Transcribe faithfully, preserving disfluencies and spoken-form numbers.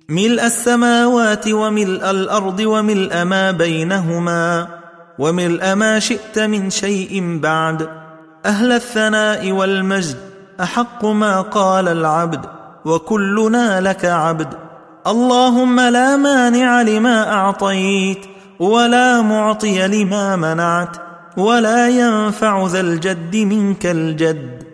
ملء السماوات وملء الأرض وملء ما بينهما وملء ما شئت من شيء بعد، أهل الثناء والمجد أحق ما قال العبد، وكلنا لك عبد. اللهم لا مانع لما أعطيت ولا معطي لما منعت ولا ينفع ذا الجد منك الجد.